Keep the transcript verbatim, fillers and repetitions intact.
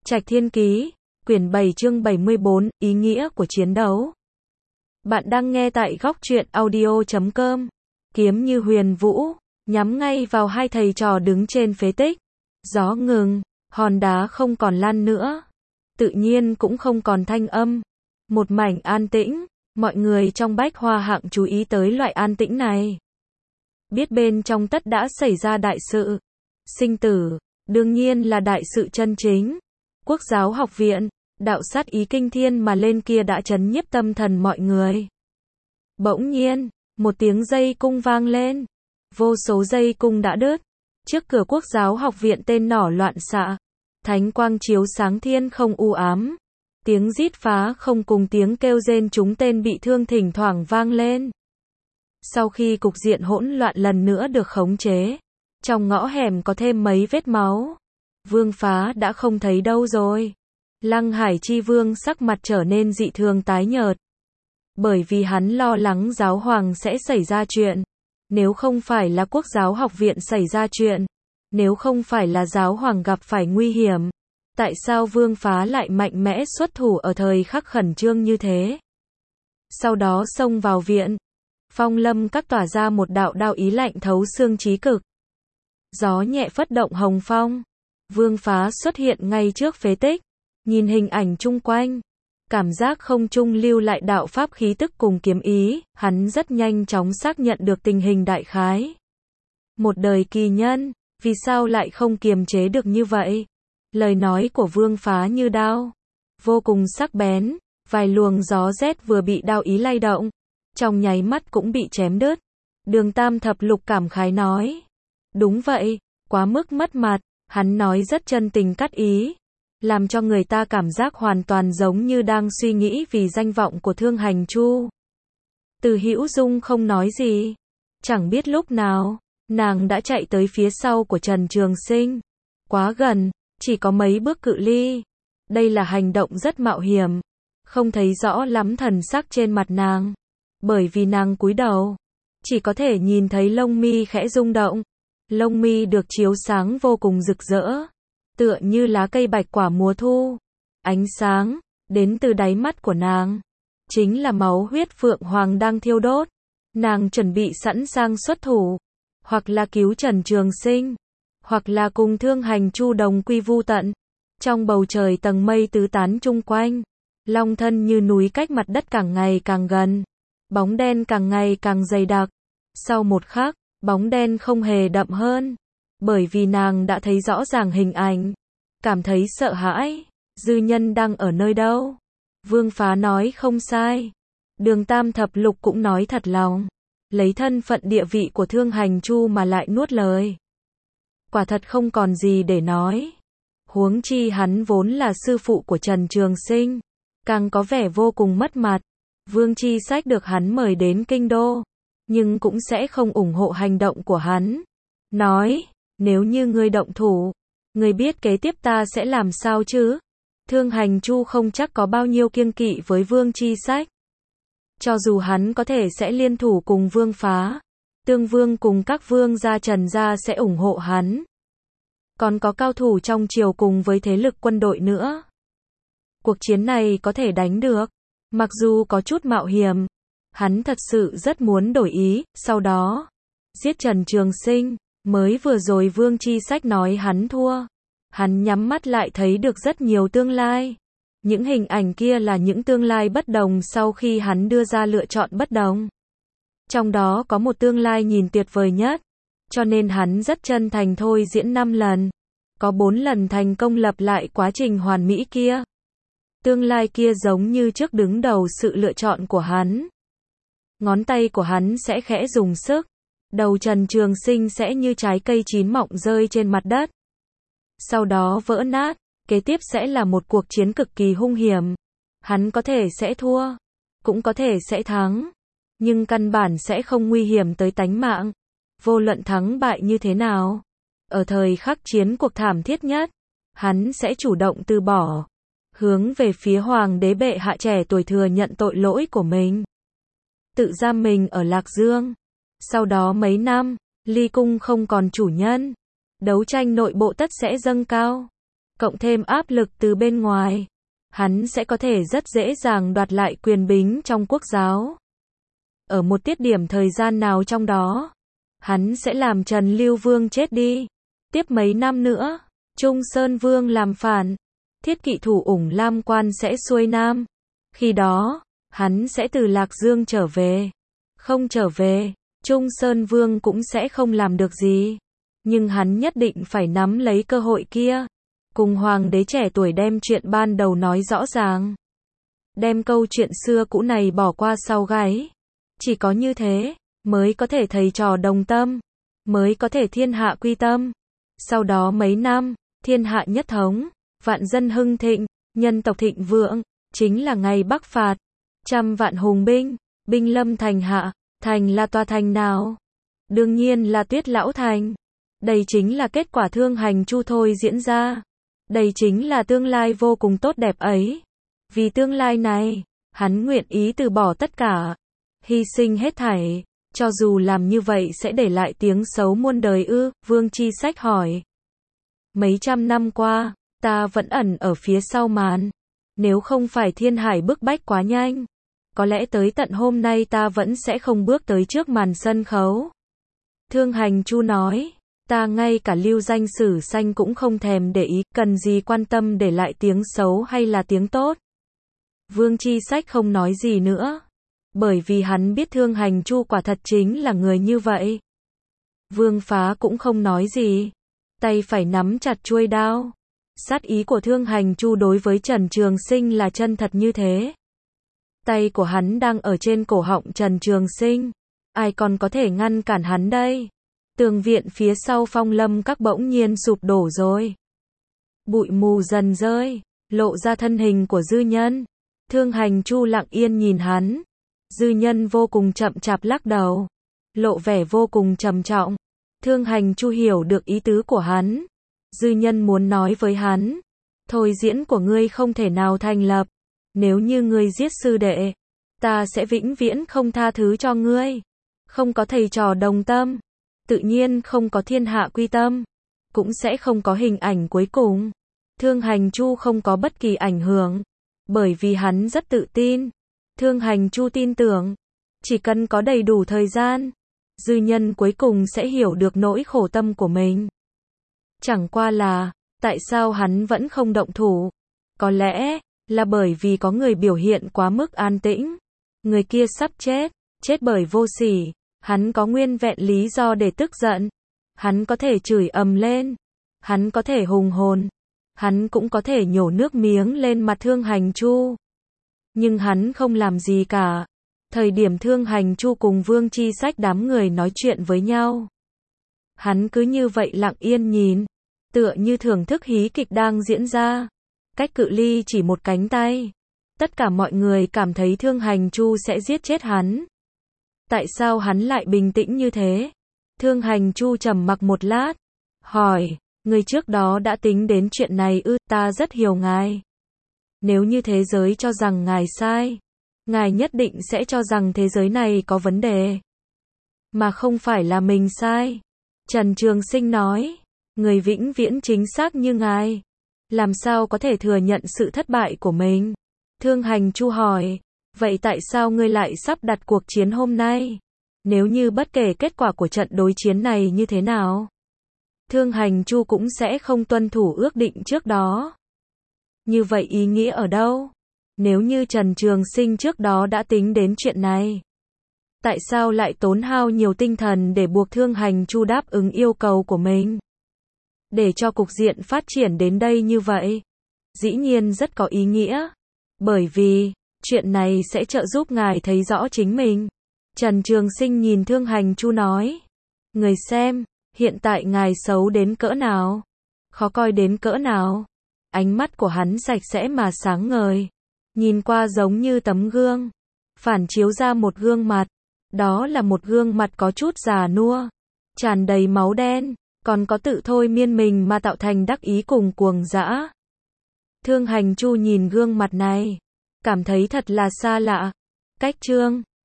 Trạch Thiên Ký, quyển bảy chương bảy mươi bốn, ý nghĩa của chiến đấu. Bạn đang nghe tại góc truyện audio chấm com. Kiếm như huyền vũ, nhắm ngay vào hai thầy trò đứng trên phế tích. Gió ngừng, hòn đá không còn lăn nữa. Tự nhiên cũng không còn thanh âm. Một mảnh an tĩnh, mọi người trong Bách Hoa Hạng chú ý tới loại an tĩnh này. Biết bên trong tất đã xảy ra đại sự. Sinh tử, đương nhiên là đại sự chân chính. Quốc giáo học viện, đạo sát ý kinh thiên mà lên kia đã chấn nhiếp tâm thần mọi người. Bỗng nhiên, một tiếng dây cung vang lên. Vô số dây cung đã đứt. Trước cửa quốc giáo học viện tên nỏ loạn xạ. Thánh quang chiếu sáng thiên không u ám. Tiếng rít phá không cùng tiếng kêu rên chúng tên bị thương thỉnh thoảng vang lên. Sau khi cục diện hỗn loạn lần nữa được khống chế, trong ngõ hẻm có thêm mấy vết máu. Vương Phá đã không thấy đâu rồi. Lăng Hải Chi Vương sắc mặt trở nên dị thường tái nhợt. Bởi vì hắn lo lắng giáo hoàng sẽ xảy ra chuyện. Nếu không phải là quốc giáo học viện xảy ra chuyện, nếu không phải là giáo hoàng gặp phải nguy hiểm, tại sao Vương Phá lại mạnh mẽ xuất thủ ở thời khắc khẩn trương như thế? Sau đó xông vào viện. Phong lâm các tỏa ra một đạo đao ý lạnh thấu xương chí cực. Gió nhẹ phất động hồng phong. Vương Phá xuất hiện ngay trước phế tích. Nhìn hình ảnh chung quanh. Cảm giác không trung lưu lại đạo pháp khí tức cùng kiếm ý. Hắn rất nhanh chóng xác nhận được tình hình đại khái. Một đời kỳ nhân. Vì sao lại không kiềm chế được như vậy? Lời nói của Vương Phá như đao. Vô cùng sắc bén. Vài luồng gió rét vừa bị đao ý lay động. Trong nháy mắt cũng bị chém đứt. Đường Tam Thập Lục cảm khái nói. Đúng vậy, quá mức mất mặt. Hắn nói rất chân tình cắt ý. Làm cho người ta cảm giác hoàn toàn giống như đang suy nghĩ vì danh vọng của Thương Hành Chu. Từ Hữu Dung không nói gì. Chẳng biết lúc nào, nàng đã chạy tới phía sau của Trần Trường Sinh. Quá gần, chỉ có mấy bước cự ly. Đây là hành động rất mạo hiểm. Không thấy rõ lắm thần sắc trên mặt nàng. Bởi vì nàng cúi đầu, chỉ có thể nhìn thấy lông mi khẽ rung động. Lông mi được chiếu sáng vô cùng rực rỡ, tựa như lá cây bạch quả mùa thu. Ánh sáng đến từ đáy mắt của nàng, chính là máu huyết phượng hoàng đang thiêu đốt. Nàng chuẩn bị sẵn sàng xuất thủ, hoặc là cứu Trần Trường Sinh, hoặc là cùng Thương Hành Chu đồng quy vu tận. Trong bầu trời tầng mây tứ tán chung quanh, long thân như núi cách mặt đất càng ngày càng gần. Bóng đen càng ngày càng dày đặc. Sau một khắc, bóng đen không hề đậm hơn. Bởi vì nàng đã thấy rõ ràng hình ảnh. Cảm thấy sợ hãi. Dư nhân đang ở nơi đâu? Vương Phá nói không sai. Đường Tam Thập Lục cũng nói thật lòng. Lấy thân phận địa vị của Thương Hành Chu mà lại nuốt lời. Quả thật không còn gì để nói. Huống chi hắn vốn là sư phụ của Trần Trường Sinh. Càng có vẻ vô cùng mất mặt. Vương Chi Sách được hắn mời đến kinh đô, nhưng cũng sẽ không ủng hộ hành động của hắn. Nói, nếu như ngươi động thủ, ngươi biết kế tiếp ta sẽ làm sao chứ? Thương Hành Chu không chắc có bao nhiêu kiêng kỵ với Vương Chi Sách. Cho dù hắn có thể sẽ liên thủ cùng Vương Phá, Tương Vương cùng các vương gia Trần gia sẽ ủng hộ hắn. Còn có cao thủ trong triều cùng với thế lực quân đội nữa. Cuộc chiến này có thể đánh được. Mặc dù có chút mạo hiểm, hắn thật sự rất muốn đổi ý, sau đó giết Trần Trường Sinh. Mới vừa rồi Vương Chi Sách nói hắn thua. Hắn nhắm mắt lại thấy được rất nhiều tương lai. Những hình ảnh kia là những tương lai bất đồng sau khi hắn đưa ra lựa chọn bất đồng. Trong đó có một tương lai nhìn tuyệt vời nhất. Cho nên hắn rất chân thành thôi diễn năm lần. Có bốn lần thành công lập lại quá trình hoàn mỹ kia. Tương lai kia giống như trước đứng đầu sự lựa chọn của hắn. Ngón tay của hắn sẽ khẽ dùng sức. Đầu Trần Trường Sinh sẽ như trái cây chín mọng rơi trên mặt đất. Sau đó vỡ nát. Kế tiếp sẽ là một cuộc chiến cực kỳ hung hiểm. Hắn có thể sẽ thua. Cũng có thể sẽ thắng. Nhưng căn bản sẽ không nguy hiểm tới tánh mạng. Vô luận thắng bại như thế nào. Ở thời khắc chiến cuộc thảm thiết nhất, hắn sẽ chủ động từ bỏ. Hướng về phía hoàng đế bệ hạ trẻ tuổi thừa nhận tội lỗi của mình. Tự giam mình ở Lạc Dương. Sau đó mấy năm, Ly Cung không còn chủ nhân. Đấu tranh nội bộ tất sẽ dâng cao. cộng thêm áp lực từ bên ngoài, hắn sẽ có thể rất dễ dàng đoạt lại quyền bính trong quốc giáo. Ở một tiết điểm thời gian nào trong đó, hắn sẽ làm Trần Lưu Vương chết đi. Tiếp mấy năm nữa, Trung Sơn Vương làm phản, Thiết Kỵ thủ ủng Lam Quan sẽ xuôi nam. Khi đó, hắn sẽ từ Lạc Dương trở về. Không trở về, Trung Sơn Vương cũng sẽ không làm được gì. Nhưng hắn nhất định phải nắm lấy cơ hội kia. Cùng hoàng đế trẻ tuổi đem chuyện ban đầu nói rõ ràng. Đem câu chuyện xưa cũ này bỏ qua sau gáy. Chỉ có như thế, mới có thể thầy trò đồng tâm. Mới có thể thiên hạ quy tâm. Sau đó mấy năm, thiên hạ nhất thống, vạn dân hưng thịnh, nhân tộc thịnh vượng, chính là ngày Bắc phạt. Trăm vạn hùng binh, binh lâm thành hạ, thành là tòa thành nào? Đương nhiên là Tuyết Lão Thành. Đây chính là kết quả thương hành chu thôi diễn ra. Đây chính là tương lai vô cùng tốt đẹp ấy. Vì tương lai này, hắn nguyện ý từ bỏ tất cả, hy sinh hết thảy, cho dù làm như vậy sẽ để lại tiếng xấu muôn đời ư? Vương Chi Sách hỏi. Mấy trăm năm qua, ta vẫn ẩn ở phía sau màn. Nếu không phải thiên hải bức bách quá nhanh, có lẽ tới tận hôm nay ta vẫn sẽ không bước tới trước màn sân khấu. Thương Hành Chu nói, ta ngay cả lưu danh sử xanh cũng không thèm để ý, cần gì quan tâm để lại tiếng xấu hay là tiếng tốt. Vương Chi Sách không nói gì nữa, bởi vì hắn biết Thương Hành Chu quả thật chính là người như vậy. Vương Phá cũng không nói gì, tay phải nắm chặt chuôi đao. Sát ý của Thương Hành Chu đối với Trần Trường Sinh là chân thật như thế. Tay của hắn đang ở trên cổ họng Trần Trường Sinh. Ai còn có thể ngăn cản hắn đây? Tường viện phía sau Phong Lâm Các bỗng nhiên sụp đổ rồi. Bụi mù dần rơi, lộ ra thân hình của Dư Nhân. Thương Hành Chu lặng yên nhìn hắn. Dư Nhân vô cùng chậm chạp lắc đầu, lộ vẻ vô cùng trầm trọng. Thương Hành Chu hiểu được ý tứ của hắn. Dư Nhân muốn nói với hắn, thôi diễn của ngươi không thể nào thành lập. Nếu như ngươi giết sư đệ, ta sẽ vĩnh viễn không tha thứ cho ngươi. Không có thầy trò đồng tâm, tự nhiên không có thiên hạ quy tâm, cũng sẽ không có hình ảnh cuối cùng. Thương Hành Chu không có bất kỳ ảnh hưởng, bởi vì hắn rất tự tin. Thương Hành Chu tin tưởng, chỉ cần có đầy đủ thời gian, Dư Nhân cuối cùng sẽ hiểu được nỗi khổ tâm của mình. Chẳng qua là, tại sao hắn vẫn không động thủ? Có lẽ là bởi vì có người biểu hiện quá mức an tĩnh. Người kia sắp chết, chết bởi vô sỉ. Hắn có nguyên vẹn lý do để tức giận. Hắn có thể chửi ầm lên. Hắn có thể hùng hồn. Hắn cũng có thể nhổ nước miếng lên mặt Thương Hành Chu. Nhưng hắn không làm gì cả. Thời điểm Thương Hành Chu cùng Vương Chi Sách đám người nói chuyện với nhau, hắn cứ như vậy lặng yên nhìn, tựa như thưởng thức hí kịch đang diễn ra. Cách cự ly chỉ một cánh tay, tất cả mọi người cảm thấy Thương Hành Chu sẽ giết chết hắn. Tại sao hắn lại bình tĩnh như thế? Thương Hành Chu trầm mặc một lát, hỏi, người trước đó đã tính đến chuyện này ư? Ta rất hiểu ngài. Nếu như thế giới cho rằng ngài sai, ngài nhất định sẽ cho rằng thế giới này có vấn đề, mà không phải là mình sai. Trần Trường Sinh nói, người vĩnh viễn chính xác như ngài, làm sao có thể thừa nhận sự thất bại của mình? Thương Hành Chu hỏi, vậy tại sao ngươi lại sắp đặt cuộc chiến hôm nay? Nếu như bất kể kết quả của trận đối chiến này như thế nào, Thương Hành Chu cũng sẽ không tuân thủ ước định trước đó. Như vậy ý nghĩa ở đâu? Nếu như Trần Trường Sinh trước đó đã tính đến chuyện này, tại sao lại tốn hao nhiều tinh thần để buộc Thương Hành Chu đáp ứng yêu cầu của mình? Để cho cục diện phát triển đến đây như vậy, dĩ nhiên rất có ý nghĩa. Bởi vì, chuyện này sẽ trợ giúp ngài thấy rõ chính mình. Trần Trường Sinh nhìn Thương Hành Chu nói, người xem, hiện tại ngài xấu đến cỡ nào? Khó coi đến cỡ nào? Ánh mắt của hắn sạch sẽ mà sáng ngời, nhìn qua giống như tấm gương, phản chiếu ra một gương mặt. Đó là một gương mặt có chút già nua, tràn đầy máu đen, còn có tự thôi miên mình mà tạo thành đắc ý cùng cuồng dã. Thương Hành Chu nhìn gương mặt này, cảm thấy thật là xa lạ. Cách chương